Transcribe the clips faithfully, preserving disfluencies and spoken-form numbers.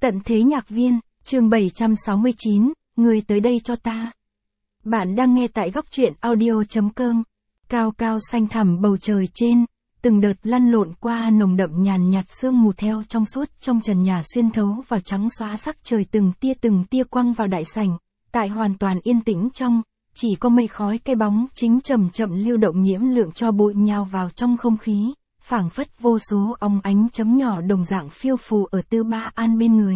Tận thế nhạc viên, chương bảy trăm sáu mươi chín, người tới đây cho ta. Bạn đang nghe tại góc truyện audio.com. Cao cao xanh thẳm bầu trời trên, từng đợt lăn lộn qua nồng đậm nhàn nhạt sương mù theo trong suốt trong trần nhà xuyên thấu vào trắng xóa sắc trời từng tia từng tia quăng vào đại sảnh, tại hoàn toàn yên tĩnh trong, chỉ có mây khói cái bóng chính chậm chậm lưu động nhiễm lượng cho bụi nhào vào trong không khí, phảng phất vô số óng ánh chấm nhỏ đồng dạng phiêu phù ở Tư Ba An bên người.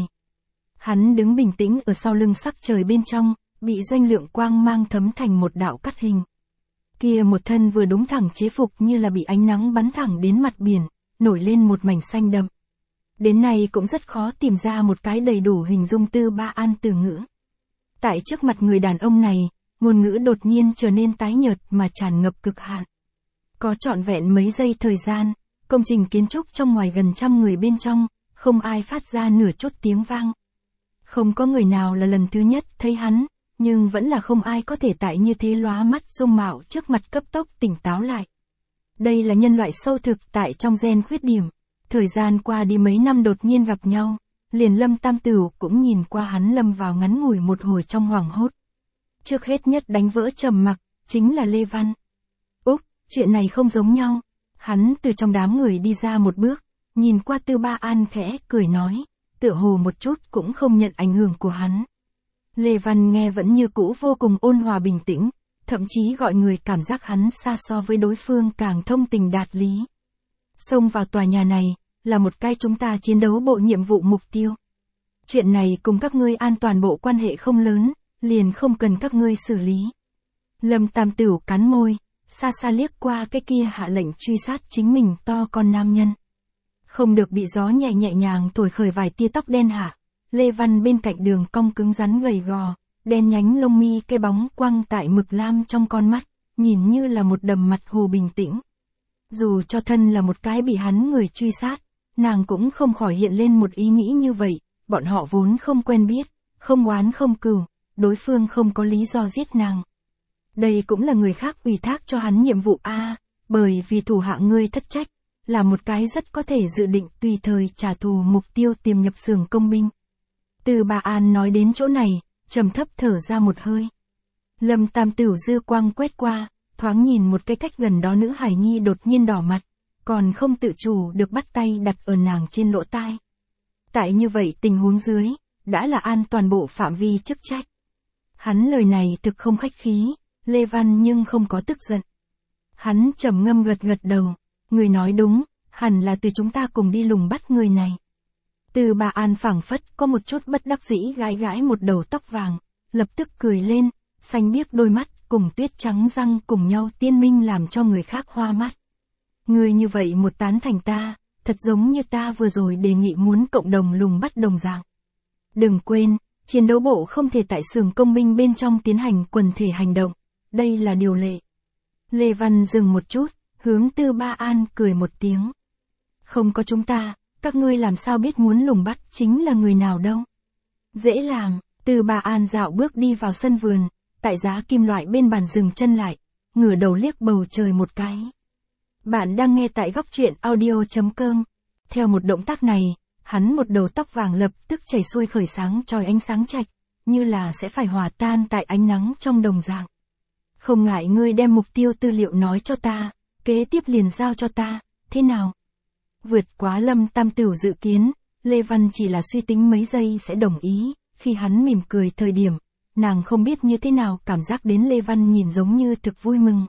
Hắn đứng bình tĩnh ở sau lưng sắc trời bên trong, bị doanh lượng quang mang thấm thành một đạo cắt hình. Kia một thân vừa đúng thẳng chế phục như là bị ánh nắng bắn thẳng đến mặt biển, nổi lên một mảnh xanh đậm. Đến nay cũng rất khó tìm ra một cái đầy đủ hình dung Tư Ba An từ ngữ. Tại trước mặt người đàn ông này, ngôn ngữ đột nhiên trở nên tái nhợt mà tràn ngập cực hạn. Có trọn vẹn mấy giây thời gian, công trình kiến trúc trong ngoài gần trăm người bên trong, không ai phát ra nửa chút tiếng vang. Không có người nào là lần thứ nhất thấy hắn, nhưng vẫn là không ai có thể tại như thế lóa mắt dung mạo trước mặt cấp tốc tỉnh táo lại. Đây là nhân loại sâu thực tại trong gen khuyết điểm. Thời gian qua đi mấy năm đột nhiên gặp nhau, liền Lâm Tam Tửu cũng nhìn qua hắn lâm vào ngắn ngủi một hồi trong hoảng hốt. Trước hết nhất đánh vỡ trầm mặc, chính là Lê Văn. Úc, chuyện này không giống nhau. Hắn từ trong đám người đi ra một bước, nhìn qua Tư Ba An khẽ cười nói, tựa hồ một chút cũng không nhận ảnh hưởng của hắn. Lê Văn nghe vẫn như cũ vô cùng ôn hòa bình tĩnh, thậm chí gọi người cảm giác hắn xa so với đối phương càng thông tình đạt lý. Xông vào tòa nhà này, là một cái chúng ta chiến đấu bộ nhiệm vụ mục tiêu. Chuyện này cùng các ngươi an toàn bộ quan hệ không lớn, liền không cần các ngươi xử lý. Lâm Tam Tửu cắn môi, xa xa liếc qua cái kia hạ lệnh truy sát chính mình to con nam nhân. Không được bị gió nhẹ nhẹ nhàng thổi khởi vài tia tóc đen hạ. Lê Văn bên cạnh đường cong cứng rắn gầy gò, đen nhánh lông mi cái bóng quăng tại mực lam trong con mắt, nhìn như là một đầm mặt hồ bình tĩnh. Dù cho thân là một cái bị hắn người truy sát, nàng cũng không khỏi hiện lên một ý nghĩ như vậy, bọn họ vốn không quen biết, không oán không cừu, đối phương không có lý do giết nàng. Đây cũng là người khác ủy thác cho hắn nhiệm vụ a, bởi vì thủ hạ ngươi thất trách, là một cái rất có thể dự định tùy thời trả thù mục tiêu tiềm nhập xưởng công binh. Tư Ba An nói đến chỗ này, trầm thấp thở ra một hơi. Lâm Tam Tửu dư quang quét qua, thoáng nhìn một cái cách gần đó nữ hải nhi đột nhiên đỏ mặt, còn không tự chủ được bắt tay đặt ở nàng trên lỗ tai. Tại như vậy tình huống dưới, đã là an toàn bộ phạm vi chức trách. Hắn lời này thực không khách khí, Lê Văn nhưng không có tức giận. Hắn trầm ngâm gật gật đầu, người nói đúng, hẳn là từ chúng ta cùng đi lùng bắt người này. Tư Ba An phảng phất có một chút bất đắc dĩ gãi gãi một đầu tóc vàng, lập tức cười lên, xanh biếc đôi mắt cùng tuyết trắng răng cùng nhau tiên minh làm cho người khác hoa mắt. Người như vậy một tán thành ta, thật giống như ta vừa rồi đề nghị muốn cộng đồng lùng bắt đồng dạng. Đừng quên, chiến đấu bộ không thể tại xưởng công binh bên trong tiến hành quần thể hành động, đây là điều lệ. Lê Văn dừng một chút, hướng Tư Ba An cười một tiếng. Không có chúng ta, các ngươi làm sao biết muốn lùng bắt chính là người nào đâu. Dễ làm, Tư Ba An dạo bước đi vào sân vườn, tại giá kim loại bên bàn dừng chân lại, ngửa đầu liếc bầu trời một cái. Bạn đang nghe tại góc truyện audio.com. Theo một động tác này, hắn một đầu tóc vàng lập tức chảy xuôi khởi sáng chói ánh sáng chạch, như là sẽ phải hòa tan tại ánh nắng trong đồng dạng. Không ngại ngươi đem mục tiêu tư liệu nói cho ta, kế tiếp liền giao cho ta, thế nào? Vượt quá Lâm Tam Tửu dự kiến, Lê Văn chỉ là suy tính mấy giây sẽ đồng ý, khi hắn mỉm cười thời điểm, nàng không biết như thế nào cảm giác đến Lê Văn nhìn giống như thực vui mừng.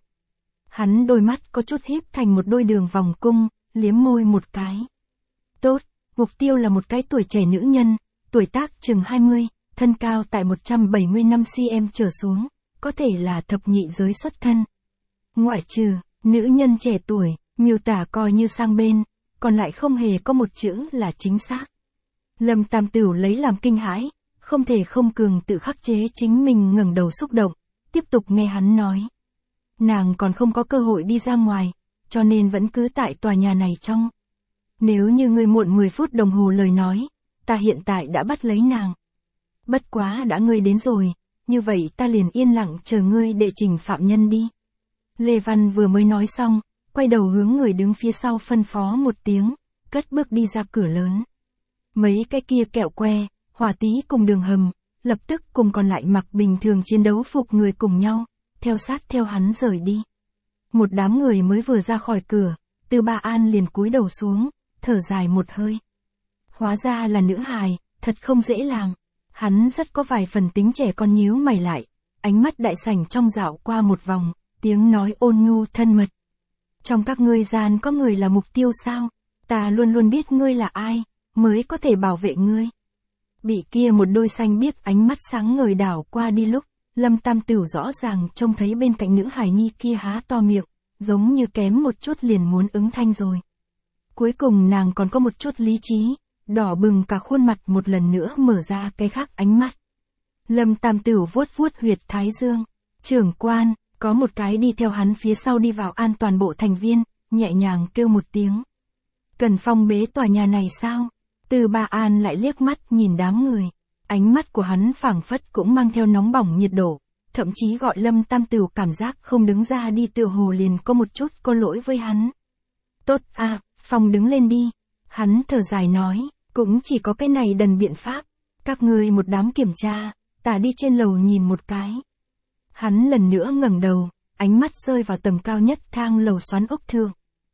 Hắn đôi mắt có chút híp thành một đôi đường vòng cung, liếm môi một cái. Tốt, mục tiêu là một cái tuổi trẻ nữ nhân, tuổi tác chừng hai mươi, thân cao tại một trăm bảy mươi lăm xăng-ti-mét trở xuống, có thể là thập nhị giới xuất thân. Ngoại trừ, nữ nhân trẻ tuổi, miêu tả coi như sang bên, còn lại không hề có một chữ là chính xác. Lâm Tam Tửu lấy làm kinh hãi, không thể không cường tự khắc chế chính mình ngẩng đầu xúc động, tiếp tục nghe hắn nói. Nàng còn không có cơ hội đi ra ngoài, cho nên vẫn cứ tại tòa nhà này trong. Nếu như ngươi muộn mười phút đồng hồ lời nói, ta hiện tại đã bắt lấy nàng. Bất quá đã ngươi đến rồi, như vậy ta liền yên lặng chờ ngươi đệ trình phạm nhân đi. Lê Văn vừa mới nói xong, quay đầu hướng người đứng phía sau phân phó một tiếng, cất bước đi ra cửa lớn. Mấy cái kia kẹo que, hỏa tí cùng đường hầm, lập tức cùng còn lại mặc bình thường chiến đấu phục người cùng nhau, theo sát theo hắn rời đi. Một đám người mới vừa ra khỏi cửa, Tư Ba An liền cúi đầu xuống, thở dài một hơi. Hóa ra là nữ hài, thật không dễ làm. Hắn rất có vài phần tính trẻ con nhíu mày lại, ánh mắt đại sảnh trong dạo qua một vòng, tiếng nói ôn nhu thân mật. Trong các ngươi gian có người là mục tiêu sao? Ta luôn luôn biết ngươi là ai, mới có thể bảo vệ ngươi. Bị kia một đôi xanh biếc ánh mắt sáng ngời đảo qua đi lúc, Lâm Tam Tửu rõ ràng trông thấy bên cạnh nữ hài nhi kia há to miệng, giống như kém một chút liền muốn ứng thanh rồi. Cuối cùng nàng còn có một chút lý trí, đỏ bừng cả khuôn mặt một lần nữa mở ra cái khác ánh mắt. Lâm Tam Tửu vuốt vuốt huyệt thái dương, trưởng quan, có một cái đi theo hắn phía sau đi vào an toàn bộ thành viên, nhẹ nhàng kêu một tiếng. Cần phong bế tòa nhà này sao? Tư Ba An lại liếc mắt nhìn đám người, ánh mắt của hắn phảng phất cũng mang theo nóng bỏng nhiệt độ, thậm chí gọi Lâm Tam Tửu cảm giác không đứng ra đi tựa hồ liền có một chút có lỗi với hắn. Tốt à, Phong đứng lên đi. Hắn thở dài nói, cũng chỉ có cái này đần biện pháp. Các ngươi một đám kiểm tra, ta đi trên lầu nhìn một cái. Hắn lần nữa ngẩng đầu, ánh mắt rơi vào tầng cao nhất thang lầu xoắn ốc thượng.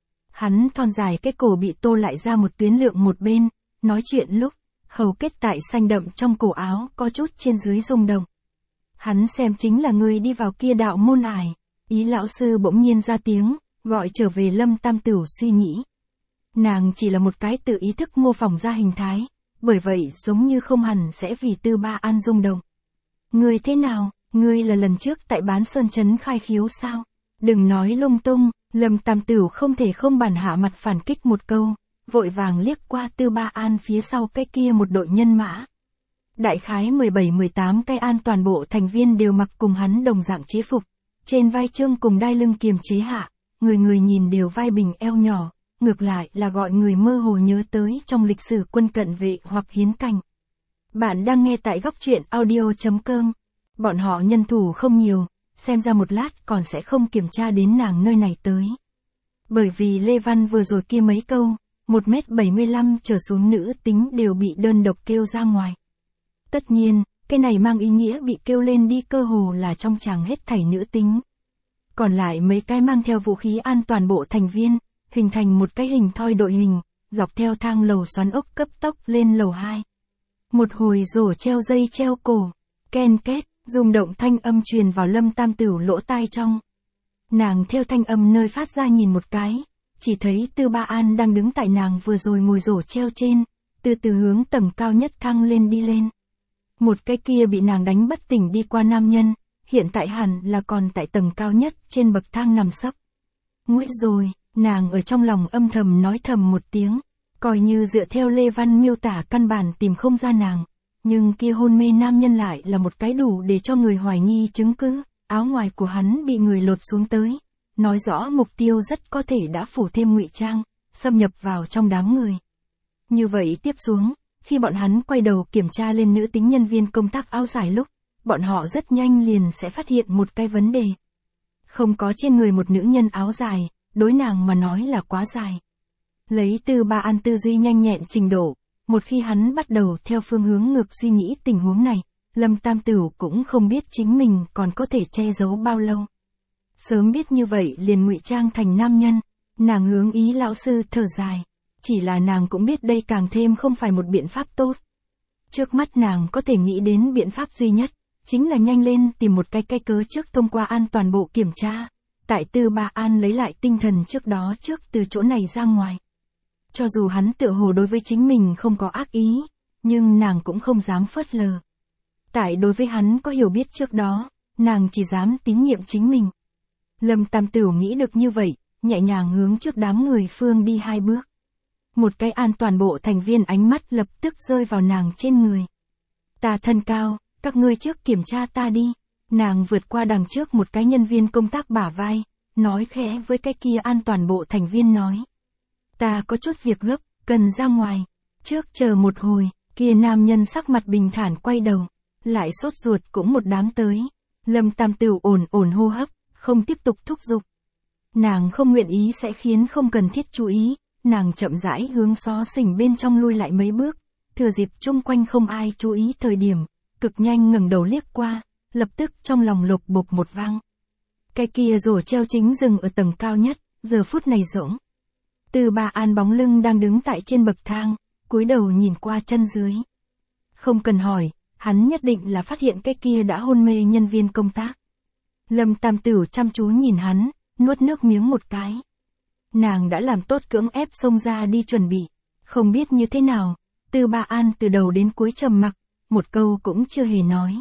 Hắn thon dài cái cổ bị tô lại ra một tuyến lượng một bên, nói chuyện lúc, hầu kết tại xanh đậm trong cổ áo có chút trên dưới rung động. Hắn xem chính là người đi vào kia đạo môn ải. Ý lão sư bỗng nhiên ra tiếng, gọi trở về Lâm Tam Tửu suy nghĩ. Nàng chỉ là một cái tự ý thức mô phỏng ra hình thái, bởi vậy giống như không hẳn sẽ vì Tư Ba An rung động. Ngươi thế nào, ngươi là lần trước tại bán sơn trấn khai khiếu sao? Đừng nói lung tung, Lâm Tam Tửu không thể không bản hạ mặt phản kích một câu, vội vàng liếc qua Tư Ba An phía sau cái kia một đội nhân mã. Đại khái mười bảy mười tám cái an toàn bộ thành viên đều mặc cùng hắn đồng dạng chế phục, trên vai trương cùng đai lưng kiềm chế hạ, người người nhìn đều vai bình eo nhỏ, ngược lại là gọi người mơ hồ nhớ tới trong lịch sử quân cận vệ hoặc hiến cảnh. Bạn đang nghe tại góc truyện audio chấm com. Bọn họ nhân thủ không nhiều, xem ra một lát còn sẽ không kiểm tra đến nàng nơi này tới. Bởi vì Lê Văn vừa rồi kia mấy câu, một mét bảy mươi lăm trở xuống nữ tính đều bị đơn độc kêu ra ngoài. Tất nhiên, cái này mang ý nghĩa bị kêu lên đi cơ hồ là trong tràng hết thảy nữ tính. Còn lại mấy cái mang theo vũ khí an toàn bộ thành viên, hình thành một cái hình thoi đội hình, dọc theo thang lầu xoắn ốc cấp tốc lên lầu hai. Một hồi rổ treo dây treo cổ, ken két, rung động thanh âm truyền vào Lâm Tam Tửu lỗ tai trong. Nàng theo thanh âm nơi phát ra nhìn một cái, chỉ thấy Tư Ba An đang đứng tại nàng vừa rồi ngồi rổ treo trên, từ từ hướng tầng cao nhất thang lên đi lên. Một cái kia bị nàng đánh bất tỉnh đi qua nam nhân, hiện tại hẳn là còn tại tầng cao nhất trên bậc thang nằm sấp. Nguội rồi, nàng ở trong lòng âm thầm nói thầm một tiếng, coi như dựa theo Lê Văn miêu tả căn bản tìm không ra nàng, nhưng kia hôn mê nam nhân lại là một cái đủ để cho người hoài nghi chứng cứ, áo ngoài của hắn bị người lột xuống tới, nói rõ mục tiêu rất có thể đã phủ thêm ngụy trang, xâm nhập vào trong đám người. Như vậy tiếp xuống, khi bọn hắn quay đầu kiểm tra lên nữ tính nhân viên công tác áo dài lúc, bọn họ rất nhanh liền sẽ phát hiện một cái vấn đề. Không có trên người một nữ nhân áo dài, đối nàng mà nói là quá dài. Lấy Tư Ba An tư duy nhanh nhẹn trình độ, một khi hắn bắt đầu theo phương hướng ngược suy nghĩ tình huống này, Lâm Tam Tửu cũng không biết chính mình còn có thể che giấu bao lâu. Sớm biết như vậy liền ngụy trang thành nam nhân, nàng hướng ý lão sư thở dài. Chỉ là nàng cũng biết đây càng thêm không phải một biện pháp tốt. Trước mắt nàng có thể nghĩ đến biện pháp duy nhất, chính là nhanh lên tìm một cái cái cớ trước thông qua an toàn bộ kiểm tra. Tại Tư Ba An lấy lại tinh thần trước đó trước từ chỗ này ra ngoài. Cho dù hắn tựa hồ đối với chính mình không có ác ý, nhưng nàng cũng không dám phớt lờ. Tại đối với hắn có hiểu biết trước đó, nàng chỉ dám tín nhiệm chính mình. Lâm Tam Tửu nghĩ được như vậy, nhẹ nhàng hướng trước đám người phương đi hai bước. Một cái an toàn bộ thành viên ánh mắt lập tức rơi vào nàng trên người. Ta thân cao, các ngươi trước kiểm tra ta đi. Nàng vượt qua đằng trước một cái nhân viên công tác bả vai, nói khẽ với cái kia an toàn bộ thành viên nói. Ta có chút việc gấp, cần ra ngoài. Trước chờ một hồi, kia nam nhân sắc mặt bình thản quay đầu, lại sốt ruột cũng một đám tới. Lâm Tam Tửu ổn ổn hô hấp, không tiếp tục thúc giục. Nàng không nguyện ý sẽ khiến không cần thiết chú ý. Nàng chậm rãi hướng xó xỉnh bên trong lui lại mấy bước, thừa dịp chung quanh không ai chú ý thời điểm, cực nhanh ngẩng đầu liếc qua, lập tức trong lòng lục bục một vang. Cái kia rổ treo chính dừng ở tầng cao nhất, giờ phút này rỗng. Từ Ba An bóng lưng đang đứng tại trên bậc thang, cúi đầu nhìn qua chân dưới. Không cần hỏi, hắn nhất định là phát hiện cái kia đã hôn mê nhân viên công tác. Lâm Tam Tửu chăm chú nhìn hắn, nuốt nước miếng một cái. Nàng đã làm tốt cưỡng ép xông ra đi chuẩn bị, không biết như thế nào, Từ Ba An từ đầu đến cuối trầm mặc, một câu cũng chưa hề nói.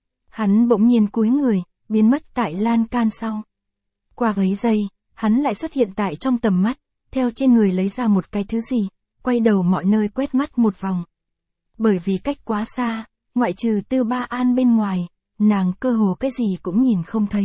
Hắn bỗng nhiên cúi người, biến mất tại lan can sau. Qua mấy giây, hắn lại xuất hiện tại trong tầm mắt, theo trên người lấy ra một cái thứ gì, quay đầu mọi nơi quét mắt một vòng. Bởi vì cách quá xa, ngoại trừ Từ Ba An bên ngoài, nàng cơ hồ cái gì cũng nhìn không thấy.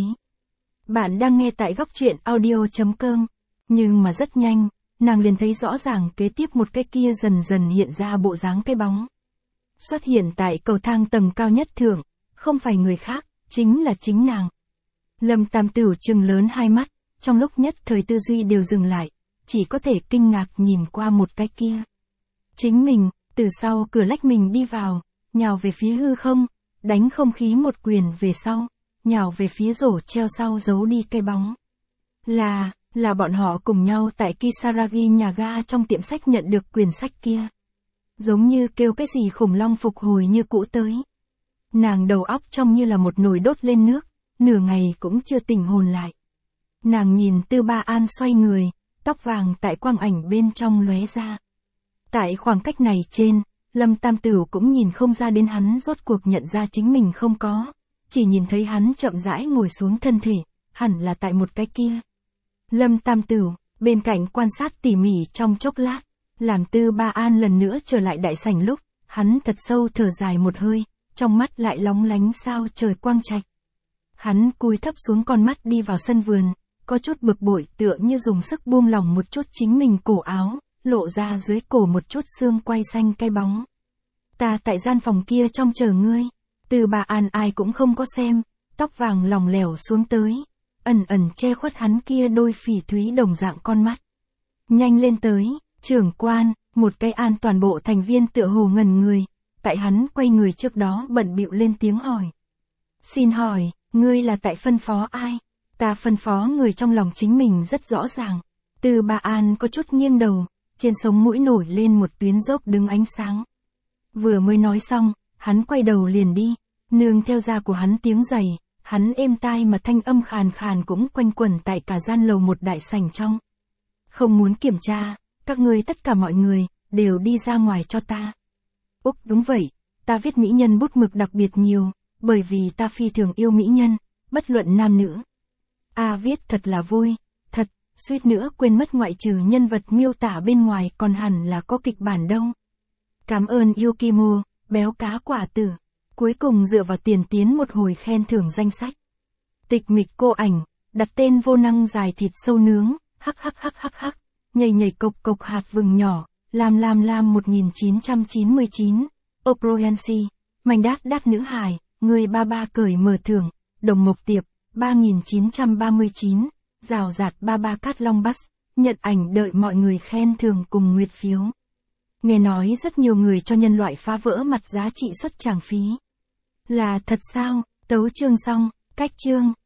Bạn đang nghe tại góc truyện audio chấm com, nhưng mà rất nhanh, nàng liền thấy rõ ràng kế tiếp một cái kia dần dần hiện ra bộ dáng cái bóng. Xuất hiện tại cầu thang tầng cao nhất thượng, không phải người khác, chính là chính nàng. Lâm Tam Tửu trừng lớn hai mắt, trong lúc nhất thời tư duy đều dừng lại, chỉ có thể kinh ngạc nhìn qua một cái kia. Chính mình, từ sau cửa lách mình đi vào, nhào về phía hư không, đánh không khí một quyền về sau, nhào về phía rổ treo sau giấu đi cây bóng. Là, là bọn họ cùng nhau tại Kisaragi nhà ga trong tiệm sách nhận được quyển sách kia. Giống như kêu cái gì khủng long phục hồi như cũ tới. Nàng đầu óc trông như là một nồi đốt lên nước, nửa ngày cũng chưa tỉnh hồn lại. Nàng nhìn Từ Ba An xoay người, tóc vàng tại quang ảnh bên trong lóe ra. Tại khoảng cách này trên, Lâm Tam Tửu cũng nhìn không ra đến hắn rốt cuộc nhận ra chính mình không có, chỉ nhìn thấy hắn chậm rãi ngồi xuống thân thể, hẳn là tại một cái kia. Lâm Tam Tửu, bên cạnh quan sát tỉ mỉ trong chốc lát, làm Từ Ba An lần nữa trở lại đại sảnh lúc, hắn thật sâu thở dài một hơi, trong mắt lại lóng lánh sao trời quang trạch. Hắn cúi thấp xuống con mắt đi vào sân vườn, có chút bực bội tựa như dùng sức buông lỏng một chút chính mình cổ áo, lộ ra dưới cổ một chút xương quai xanh cái bóng. Ta tại gian phòng kia trong chờ ngươi. Từ Ba An ai cũng không có xem, tóc vàng lỏng lẻo xuống tới, ẩn ẩn che khuất hắn kia đôi phỉ thúy đồng dạng con mắt. Nhanh lên tới, trưởng quan, một cái an toàn bộ thành viên tựa hồ ngẩn người, tại hắn quay người trước đó bận bịu lên tiếng hỏi. Xin hỏi, ngươi là tại phân phó ai? Ta phân phó người trong lòng chính mình rất rõ ràng. Từ Ba An có chút nghiêng đầu, trên sống mũi nổi lên một tuyến dốc đứng ánh sáng. Vừa mới nói xong, hắn quay đầu liền đi, nương theo da của hắn tiếng giày, hắn êm tai mà thanh âm khàn khàn cũng quanh quẩn tại cả gian lầu một đại sảnh trong. Không muốn kiểm tra, các ngươi tất cả mọi người, đều đi ra ngoài cho ta. Úc đúng vậy, ta viết mỹ nhân bút mực đặc biệt nhiều, bởi vì ta phi thường yêu mỹ nhân, bất luận nam nữ. A viết thật là vui, thật, suýt nữa quên mất ngoại trừ nhân vật miêu tả bên ngoài còn hẳn là có kịch bản đâu. Cảm ơn Yukimo, béo cá quả tử. Cuối cùng dựa vào tiền tiến một hồi khen thưởng danh sách. Tịch mịch cô ảnh, đặt tên vô năng dài thịt sâu nướng, hắc hắc hắc hắc hắc, nhầy nhầy cộc cộc hạt vừng nhỏ, lam lam lam một nghìn chín trăm chín mươi chín, Oproyansi, mảnh đát đát nữ hài, người ba ba cởi mở thưởng, đồng mộc tiệp, ba nghìn chín trăm ba mươi chín, rào rạt ba ba cát long bus, nhận ảnh đợi mọi người khen thưởng cùng nguyệt phiếu. Nghe nói rất nhiều người cho nhân loại phá vỡ mặt giá trị xuất tràng phí. Là thật sao? Tấu chương xong, cách chương.